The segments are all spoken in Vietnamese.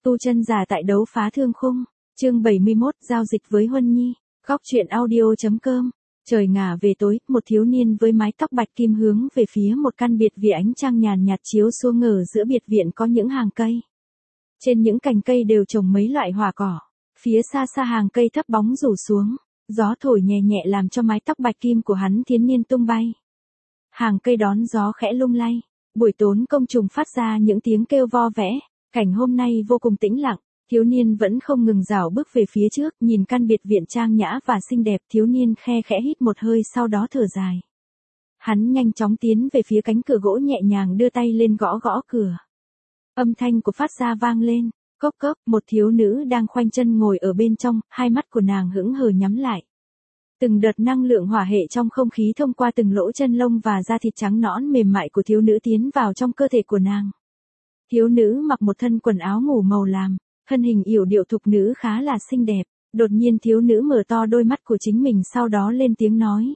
Tu chân giả tại đấu phá thương khung, chương 71, giao dịch với Huân Nhi, góc truyện audio.com. Trời ngả về tối, một thiếu niên với mái tóc bạch kim hướng về phía một căn biệt viện, ánh trăng nhàn nhạt chiếu xuống, ở giữa biệt viện có những hàng cây. Trên những cành cây đều trồng mấy loại hoa cỏ, phía xa xa hàng cây thấp bóng rủ xuống, gió thổi nhẹ nhẹ làm cho mái tóc bạch kim của hắn thiến niên tung bay. Hàng cây đón gió khẽ lung lay, buổi tối côn trùng phát ra những tiếng kêu vo vẽ. Cảnh hôm nay vô cùng tĩnh lặng, thiếu niên vẫn không ngừng rảo bước về phía trước, nhìn căn biệt viện trang nhã và xinh đẹp, thiếu niên khe khẽ hít một hơi sau đó thở dài. Hắn nhanh chóng tiến về phía cánh cửa gỗ, nhẹ nhàng đưa tay lên gõ gõ cửa. Âm thanh của phát ra vang lên, cốc cốc, một thiếu nữ đang khoanh chân ngồi ở bên trong, hai mắt của nàng hững hờ nhắm lại. Từng đợt năng lượng hỏa hệ trong không khí thông qua từng lỗ chân lông và da thịt trắng nõn mềm mại của thiếu nữ tiến vào trong cơ thể của nàng. Thiếu nữ mặc một thân quần áo ngủ màu lam, thân hình yểu điệu thục nữ khá là xinh đẹp. Đột nhiên thiếu nữ mở to đôi mắt của chính mình, sau đó lên tiếng nói.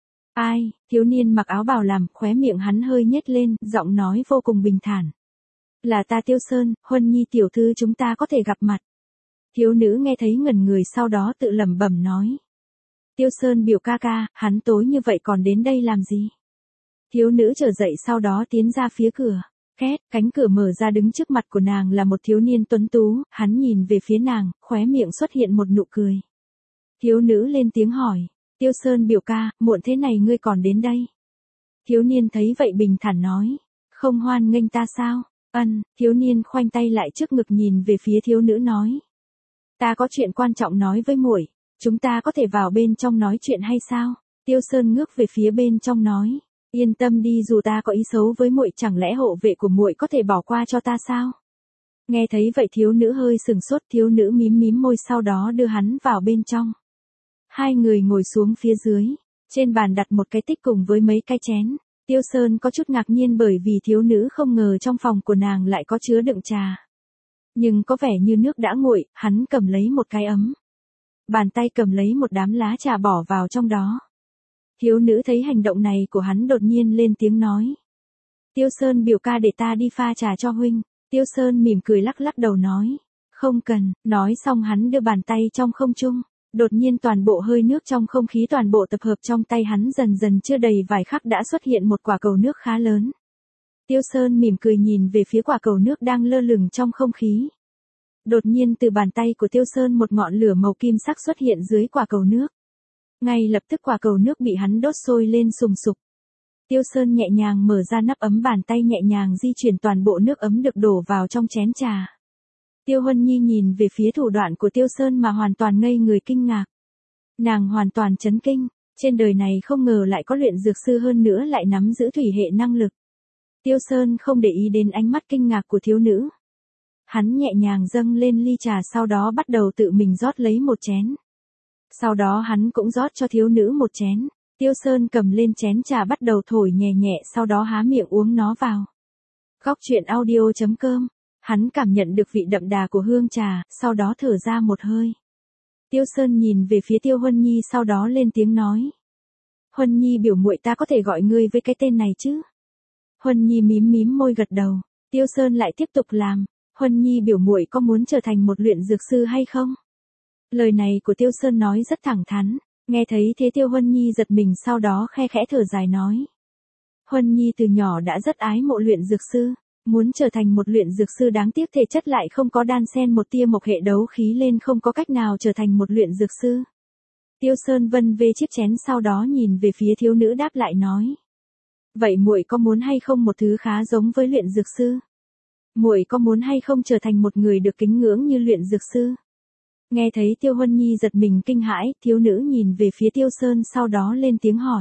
Ai? Thiếu niên mặc áo bào lam, khóe miệng hắn hơi nhếch lên, giọng nói vô cùng bình thản. Là ta Tiêu Sơn, Huân Nhi tiểu thư, chúng ta có thể gặp mặt. Thiếu nữ nghe thấy ngẩn người, sau đó tự lẩm bẩm nói. Tiêu Sơn biểu ca ca, hắn tối như vậy còn đến đây làm gì? Thiếu nữ trở dậy sau đó tiến ra phía cửa. Két, cánh cửa mở ra, đứng trước mặt của nàng là một thiếu niên tuấn tú, hắn nhìn về phía nàng, khóe miệng xuất hiện một nụ cười. Thiếu nữ lên tiếng hỏi, Tiêu Sơn biểu ca, muộn thế này ngươi còn đến đây? Thiếu niên thấy vậy bình thản nói, không hoan nghênh ta sao? Thiếu niên khoanh tay lại trước ngực nhìn về phía thiếu nữ nói. Ta có chuyện quan trọng nói với muội, chúng ta có thể vào bên trong nói chuyện hay sao? Tiêu Sơn ngước về phía bên trong nói. Yên tâm đi, dù ta có ý xấu với muội, chẳng lẽ hộ vệ của muội có thể bỏ qua cho ta sao? Nghe thấy vậy thiếu nữ hơi sừng sốt, thiếu nữ mím mím môi sau đó đưa hắn vào bên trong. Hai người ngồi xuống phía dưới, trên bàn đặt một cái tích cùng với mấy cái chén. Tiêu Sơn có chút ngạc nhiên bởi vì thiếu nữ không ngờ trong phòng của nàng lại có chứa đựng trà. Nhưng có vẻ như nước đã nguội, hắn cầm lấy một cái ấm. Bàn tay cầm lấy một đám lá trà bỏ vào trong đó. Thiếu nữ thấy hành động này của hắn đột nhiên lên tiếng nói. Tiêu Sơn biểu ca, để ta đi pha trà cho huynh. Tiêu Sơn mỉm cười lắc lắc đầu nói. Không cần, nói xong hắn đưa bàn tay trong không trung. Đột nhiên toàn bộ hơi nước trong không khí toàn bộ tập hợp trong tay hắn, dần dần chưa đầy vài khắc đã xuất hiện một quả cầu nước khá lớn. Tiêu Sơn mỉm cười nhìn về phía quả cầu nước đang lơ lửng trong không khí. Đột nhiên từ bàn tay của Tiêu Sơn một ngọn lửa màu kim sắc xuất hiện dưới quả cầu nước. Ngay lập tức quả cầu nước bị hắn đốt sôi lên sùng sục. Tiêu Sơn nhẹ nhàng mở ra nắp ấm, bàn tay nhẹ nhàng di chuyển, toàn bộ nước ấm được đổ vào trong chén trà. Tiêu Huân Nhi nhìn về phía thủ đoạn của Tiêu Sơn mà hoàn toàn ngây người kinh ngạc. Nàng hoàn toàn chấn kinh, trên đời này không ngờ lại có luyện dược sư, hơn nữa lại nắm giữ thủy hệ năng lực. Tiêu Sơn không để ý đến ánh mắt kinh ngạc của thiếu nữ. Hắn nhẹ nhàng dâng lên ly trà, sau đó bắt đầu tự mình rót lấy một chén. Sau đó hắn cũng rót cho thiếu nữ một chén. Tiêu Sơn cầm lên chén trà bắt đầu thổi nhẹ nhẹ, sau đó há miệng uống nó vào. Góc truyện audio.com. Hắn cảm nhận được vị đậm đà của hương trà, sau đó thở ra một hơi. Tiêu Sơn nhìn về phía Tiêu Huân Nhi, sau đó lên tiếng nói. Huân Nhi biểu muội, ta có thể gọi ngươi với cái tên này chứ? Huân Nhi mím mím môi gật đầu. Tiêu Sơn lại tiếp tục làm. Huân Nhi biểu muội có muốn trở thành một luyện dược sư hay không? Lời này của Tiêu Sơn nói rất thẳng thắn. Nghe thấy thế Tiêu Huân Nhi giật mình, sau đó khe khẽ thở dài nói. Huân Nhi từ nhỏ đã rất ái mộ luyện dược sư. Muốn trở thành một luyện dược sư, đáng tiếc thể chất lại không có đan xen một tia mộc hệ đấu khí lên, không có cách nào trở thành một luyện dược sư. Tiêu Sơn vân về chiếc chén, sau đó nhìn về phía thiếu nữ đáp lại nói. Vậy muội có muốn hay không một thứ khá giống với luyện dược sư? Muội có muốn hay không trở thành một người được kính ngưỡng như luyện dược sư? Nghe thấy Tiêu Huân Nhi giật mình kinh hãi, thiếu nữ nhìn về phía Tiêu Sơn, sau đó lên tiếng hỏi.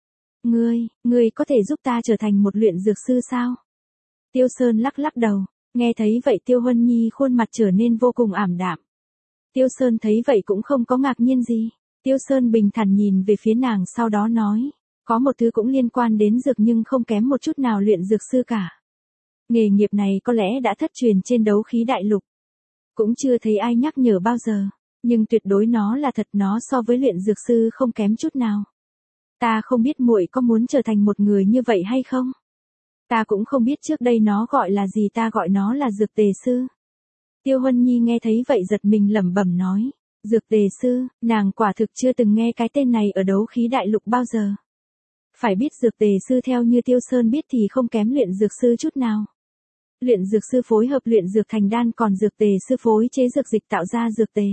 Ngươi có thể giúp ta trở thành một luyện dược sư sao? Tiêu Sơn lắc lắc đầu. Nghe thấy vậy Tiêu Huân Nhi khuôn mặt trở nên vô cùng ảm đạm. Tiêu Sơn thấy vậy cũng không có ngạc nhiên gì. Tiêu Sơn bình thản nhìn về phía nàng, sau đó nói. Có một thứ cũng liên quan đến dược nhưng không kém một chút nào luyện dược sư cả. Nghề nghiệp này có lẽ đã thất truyền trên đấu khí đại lục. Cũng chưa thấy ai nhắc nhở bao giờ. Nhưng tuyệt đối nó là thật, nó so với luyện dược sư không kém chút nào. Ta không biết muội có muốn trở thành một người như vậy hay không? Ta cũng không biết trước đây nó gọi là gì, ta gọi nó là dược tề sư. Tiêu Huân Nhi nghe thấy vậy giật mình lẩm bẩm nói. Dược tề sư, nàng quả thực chưa từng nghe cái tên này ở đấu khí đại lục bao giờ. Phải biết dược tề sư theo như Tiêu Sơn biết thì không kém luyện dược sư chút nào. Luyện dược sư phối hợp luyện dược thành đan, còn dược tề sư phối chế dược dịch tạo ra dược tề.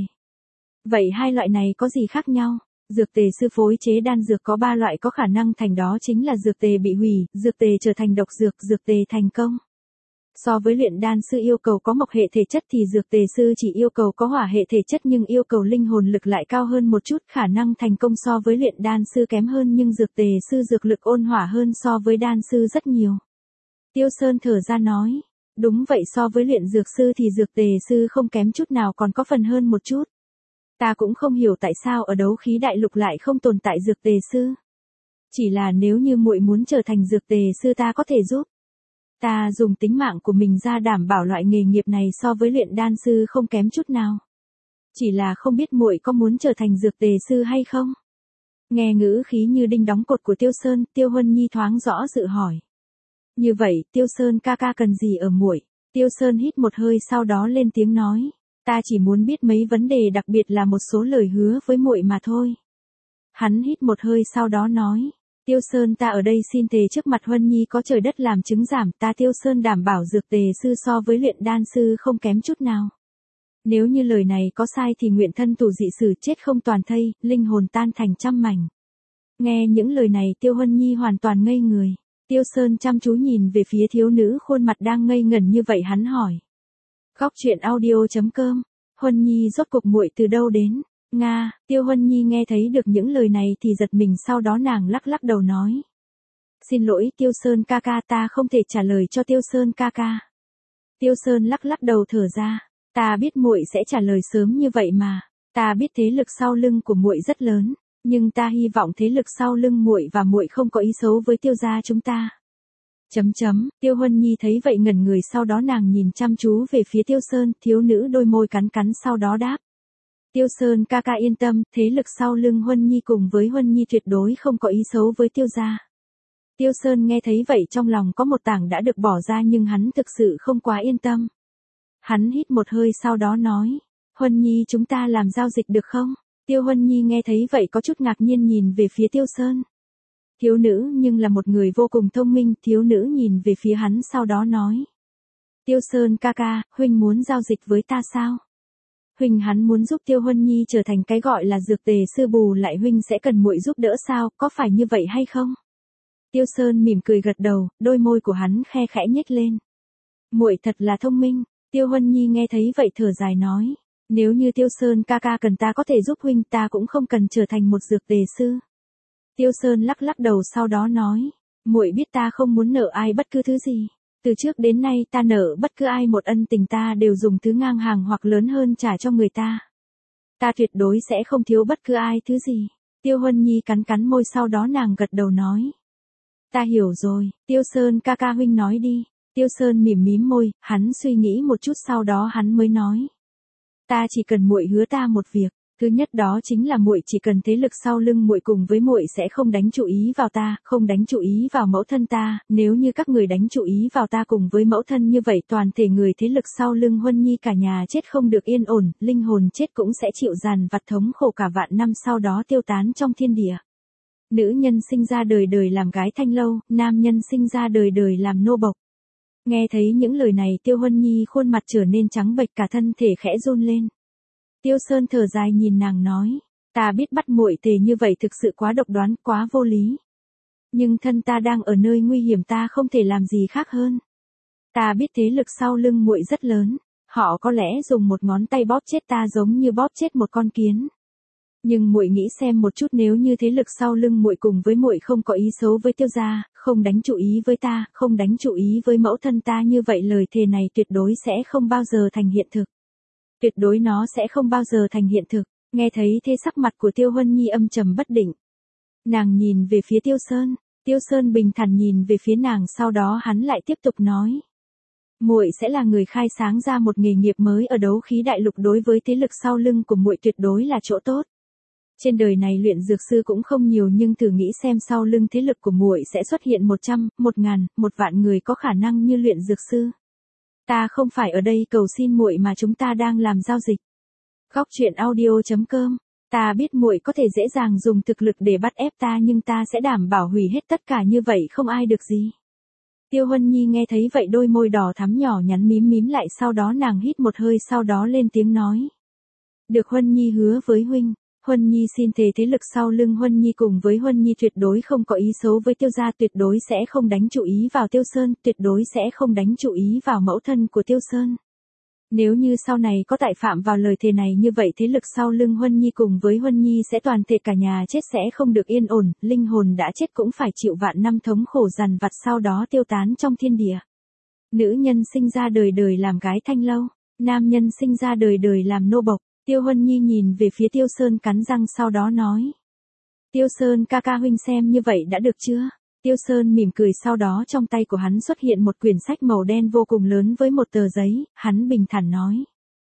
Vậy hai loại này có gì khác nhau? Dược tề sư phối chế đan dược có 3 loại có khả năng thành, đó chính là dược tề bị hủy, dược tề trở thành độc dược, dược tề thành công. So với luyện đan sư yêu cầu có mộc hệ thể chất thì dược tề sư chỉ yêu cầu có hỏa hệ thể chất nhưng yêu cầu linh hồn lực lại cao hơn một chút, khả năng thành công so với luyện đan sư kém hơn nhưng dược tề sư dược lực ôn hỏa hơn so với đan sư rất nhiều. Tiêu Sơn thở ra nói, đúng vậy, so với luyện dược sư thì dược tề sư không kém chút nào, còn có phần hơn một chút. Ta cũng không hiểu tại sao ở đấu khí đại lục lại không tồn tại dược tề sư. Chỉ là nếu như muội muốn trở thành dược tề sư ta có thể giúp. Ta dùng tính mạng của mình ra đảm bảo loại nghề nghiệp này so với luyện đan sư không kém chút nào. Chỉ là không biết muội có muốn trở thành dược tề sư hay không? Nghe ngữ khí như đinh đóng cột của Tiêu Sơn, Tiêu Huân Nhi thoáng rõ dự hỏi. Như vậy, Tiêu Sơn ca ca cần gì ở muội? Tiêu Sơn hít một hơi sau đó lên tiếng nói. Ta chỉ muốn biết mấy vấn đề, đặc biệt là một số lời hứa với muội mà thôi. Hắn hít một hơi sau đó nói. Tiêu Sơn, ta ở đây xin thề trước mặt Huân Nhi có trời đất làm chứng giảm, ta Tiêu Sơn đảm bảo dược tề sư so với luyện đan sư không kém chút nào. Nếu như lời này có sai thì nguyện thân tù dị sử, chết không toàn thây, linh hồn tan thành trăm mảnh. Nghe những lời này Tiêu Huân Nhi hoàn toàn ngây người. Tiêu Sơn chăm chú nhìn về phía thiếu nữ khuôn mặt đang ngây ngẩn như vậy, hắn hỏi. Góc truyện audio.com, Huân Nhi rốt cuộc muội từ đâu đến? Nga, Tiêu Huân Nhi nghe thấy được những lời này thì giật mình, sau đó nàng lắc lắc đầu nói. Xin lỗi Tiêu Sơn ca ca, ta không thể trả lời cho Tiêu Sơn ca ca. Tiêu Sơn lắc lắc đầu thở ra, ta biết muội sẽ trả lời sớm như vậy mà, ta biết thế lực sau lưng của muội rất lớn, nhưng ta hy vọng thế lực sau lưng muội và muội không có ý xấu với Tiêu gia chúng ta. Tiêu Huân Nhi thấy vậy ngẩn người, sau đó nàng nhìn chăm chú về phía Tiêu Sơn, thiếu nữ đôi môi cắn cắn sau đó đáp. Tiêu Sơn ca ca yên tâm, thế lực sau lưng Huân Nhi cùng với Huân Nhi tuyệt đối không có ý xấu với Tiêu gia. Tiêu Sơn nghe thấy vậy trong lòng có một tảng đã được bỏ ra, nhưng hắn thực sự không quá yên tâm. Hắn hít một hơi sau đó nói, Huân Nhi chúng ta làm giao dịch được không? Tiêu Huân Nhi nghe thấy vậy có chút ngạc nhiên nhìn về phía Tiêu Sơn. Thiếu nữ nhưng là một người vô cùng thông minh, thiếu nữ nhìn về phía hắn sau đó nói. Tiêu Sơn ca ca, huynh muốn giao dịch với ta sao? Huynh hắn muốn giúp Tiêu Huân Nhi trở thành cái gọi là dược tề sư, bù lại huynh sẽ cần muội giúp đỡ sao, có phải như vậy hay không? Tiêu Sơn mỉm cười gật đầu, đôi môi của hắn khe khẽ nhếch lên. Muội thật là thông minh. Tiêu Huân Nhi nghe thấy vậy thở dài nói, nếu như Tiêu Sơn ca ca cần ta có thể giúp huynh, ta cũng không cần trở thành một dược tề sư. Tiêu Sơn lắc lắc đầu sau đó nói, muội biết ta không muốn nợ ai bất cứ thứ gì. Từ trước đến nay ta nợ bất cứ ai một ân tình ta đều dùng thứ ngang hàng hoặc lớn hơn trả cho người ta. Ta tuyệt đối sẽ không thiếu bất cứ ai thứ gì. Tiêu Huân Nhi cắn cắn môi sau đó nàng gật đầu nói. Ta hiểu rồi, Tiêu Sơn ca ca huynh nói đi. Tiêu Sơn mỉm mím môi, hắn suy nghĩ một chút sau đó hắn mới nói. Ta chỉ cần muội hứa ta một việc. Thứ nhất đó chính là muội chỉ cần thế lực sau lưng muội cùng với muội sẽ không đánh chú ý vào ta, không đánh chú ý vào mẫu thân ta, nếu như các người đánh chú ý vào ta cùng với mẫu thân như vậy toàn thể người thế lực sau lưng Huân Nhi cả nhà chết không được yên ổn, linh hồn chết cũng sẽ chịu dằn vặt thống khổ cả vạn năm sau đó tiêu tán trong thiên địa. Nữ nhân sinh ra đời đời làm gái thanh lâu, nam nhân sinh ra đời đời làm nô bộc. Nghe thấy những lời này Tiêu Huân Nhi khuôn mặt trở nên trắng bệch, cả thân thể khẽ run lên. Tiêu Sơn thở dài nhìn nàng nói, ta biết bắt muội tề như vậy thực sự quá độc đoán, quá vô lý. Nhưng thân ta đang ở nơi nguy hiểm, ta không thể làm gì khác hơn. Ta biết thế lực sau lưng muội rất lớn, họ có lẽ dùng một ngón tay bóp chết ta giống như bóp chết một con kiến. Nhưng muội nghĩ xem một chút, nếu như thế lực sau lưng muội cùng với muội không có ý xấu với Tiêu gia, không đánh chú ý với ta, không đánh chú ý với mẫu thân ta, như vậy lời thề này tuyệt đối sẽ không bao giờ thành hiện thực. Tuyệt đối nó sẽ không bao giờ thành hiện thực. Nghe thấy thế sắc mặt của Tiêu Huân Nhi âm trầm bất định. Nàng nhìn về phía Tiêu Sơn. Tiêu Sơn bình thản nhìn về phía nàng, sau đó hắn lại tiếp tục nói. Muội sẽ là người khai sáng ra một nghề nghiệp mới ở đấu khí đại lục, đối với thế lực sau lưng của muội tuyệt đối là chỗ tốt. Trên đời này luyện dược sư cũng không nhiều, nhưng thử nghĩ xem sau lưng thế lực của muội sẽ xuất hiện 100, 1000, 1 vạn người có khả năng như luyện dược sư. Ta không phải ở đây cầu xin muội mà chúng ta đang làm giao dịch. Góc truyện audio.com. Ta biết muội có thể dễ dàng dùng thực lực để bắt ép ta nhưng ta sẽ đảm bảo hủy hết tất cả như vậy không ai được gì. Tiêu Huân Nhi nghe thấy vậy đôi môi đỏ thắm nhỏ nhắn mím mím lại sau đó nàng hít một hơi sau đó lên tiếng nói. Được Huân Nhi hứa với huynh. Huân Nhi xin thề thế lực sau lưng Huân Nhi cùng với Huân Nhi tuyệt đối không có ý xấu với Tiêu gia, tuyệt đối sẽ không đánh chủ ý vào Tiêu Sơn, tuyệt đối sẽ không đánh chủ ý vào mẫu thân của Tiêu Sơn. Nếu như sau này có tại phạm vào lời thề này như vậy thế lực sau lưng Huân Nhi cùng với Huân Nhi sẽ toàn thể cả nhà chết sẽ không được yên ổn, linh hồn đã chết cũng phải chịu vạn năm thống khổ dằn vặt sau đó tiêu tán trong thiên địa. Nữ nhân sinh ra đời đời làm gái thanh lâu, nam nhân sinh ra đời đời làm nô bộc. Tiêu Huân Nhi nhìn về phía Tiêu Sơn cắn răng sau đó nói. Tiêu Sơn ca ca huynh xem như vậy đã được chưa? Tiêu Sơn mỉm cười sau đó trong tay của hắn xuất hiện một quyển sách màu đen vô cùng lớn với một tờ giấy, hắn bình thản nói.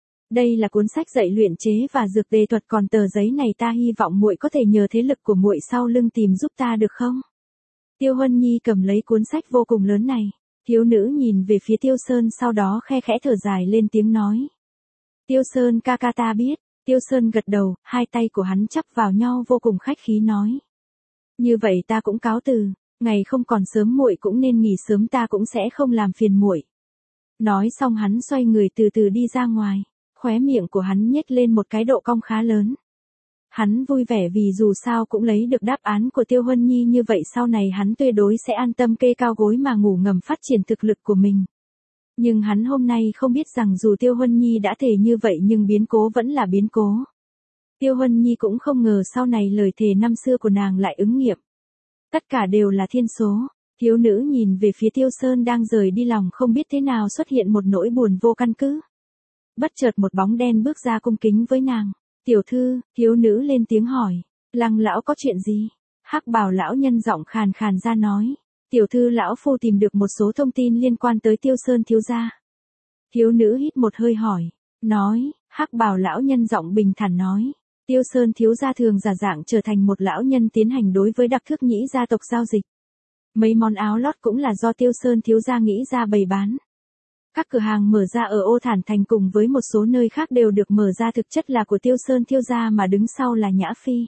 Đây là cuốn sách dạy luyện chế và dược tề thuật còn tờ giấy này ta hy vọng muội có thể nhờ thế lực của muội sau lưng tìm giúp ta được không? Tiêu Huân Nhi cầm lấy cuốn sách vô cùng lớn này, thiếu nữ nhìn về phía Tiêu Sơn sau đó khe khẽ thở dài lên tiếng nói. Tiêu Sơn ca ca ta biết, Tiêu Sơn gật đầu, hai tay của hắn chắp vào nhau vô cùng khách khí nói. Như vậy ta cũng cáo từ, ngày không còn sớm muội cũng nên nghỉ sớm ta cũng sẽ không làm phiền muội. Nói xong hắn xoay người từ từ đi ra ngoài, khóe miệng của hắn nhếch lên một cái độ cong khá lớn. Hắn vui vẻ vì dù sao cũng lấy được đáp án của Tiêu Huân Nhi như vậy sau này hắn tuyệt đối sẽ an tâm kê cao gối mà ngủ ngầm phát triển thực lực của mình. Nhưng hắn hôm nay không biết rằng dù Tiêu Huân Nhi đã thề như vậy nhưng biến cố vẫn là biến cố. Tiêu Huân Nhi cũng không ngờ sau này lời thề năm xưa của nàng lại ứng nghiệm. Tất cả đều là thiên số. Thiếu nữ nhìn về phía Tiêu Sơn đang rời đi lòng không biết thế nào xuất hiện một nỗi buồn vô căn cứ. Bất chợt một bóng đen bước ra cung kính với nàng. Tiểu thư, thiếu nữ lên tiếng hỏi. Lăng lão có chuyện gì? Hắc bào lão nhân giọng khàn khàn ra nói. Tiểu thư lão phu tìm được một số thông tin liên quan tới Tiêu Sơn thiếu gia. Thiếu nữ hít một hơi hỏi. Nói, hắc bào lão nhân giọng bình thản nói. Tiêu Sơn thiếu gia thường giả dạng trở thành một lão nhân tiến hành đối với đặc thước nhĩ gia tộc giao dịch. Mấy món áo lót cũng là do Tiêu Sơn thiếu gia nghĩ ra bày bán. Các cửa hàng mở ra ở Ô Thản Thành cùng với một số nơi khác đều được mở ra thực chất là của Tiêu Sơn thiếu gia mà đứng sau là Nhã Phi.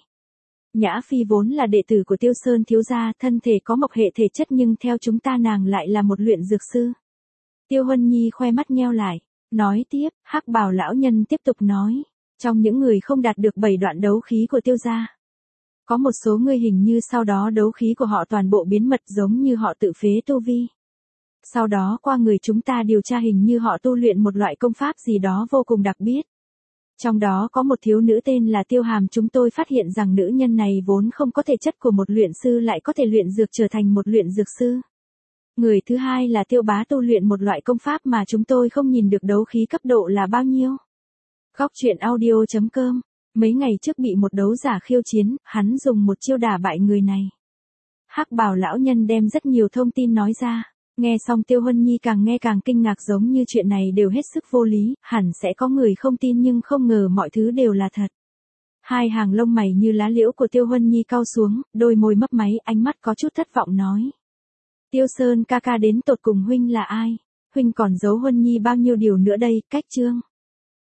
Nhã Phi vốn là đệ tử của Tiêu Sơn thiếu gia, thân thể có mộc hệ thể chất nhưng theo chúng ta nàng lại là một luyện dược sư. Tiêu Huân Nhi khoe mắt nheo lại, nói tiếp, hắc bào lão nhân tiếp tục nói, trong những người không đạt được 7 đoạn đấu khí của Tiêu gia, có một số người hình như sau đó đấu khí của họ toàn bộ biến mất giống như họ tự phế tu vi. Sau đó qua người chúng ta điều tra hình như họ tu luyện một loại công pháp gì đó vô cùng đặc biệt. Trong đó có một thiếu nữ tên là Tiêu Hàm, chúng tôi phát hiện rằng nữ nhân này vốn không có thể chất của một luyện sư lại có thể luyện dược trở thành một luyện dược sư. Người thứ hai là Tiêu Bá tu luyện một loại công pháp mà chúng tôi không nhìn được đấu khí cấp độ là bao nhiêu. Góc truyện audio.com. Mấy ngày trước bị một đấu giả khiêu chiến, hắn dùng một chiêu đả bại người này. Hắc bào lão nhân đem rất nhiều thông tin nói ra. Nghe xong Tiêu Huân Nhi càng nghe càng kinh ngạc giống như chuyện này đều hết sức vô lý, hẳn sẽ có người không tin nhưng không ngờ mọi thứ đều là thật. Hai hàng lông mày như lá liễu của Tiêu Huân Nhi cau xuống, đôi môi mấp máy, ánh mắt có chút thất vọng nói. Tiêu Sơn ca ca đến tột cùng huynh là ai? Huynh còn giấu Huân Nhi bao nhiêu điều nữa đây, cách chương.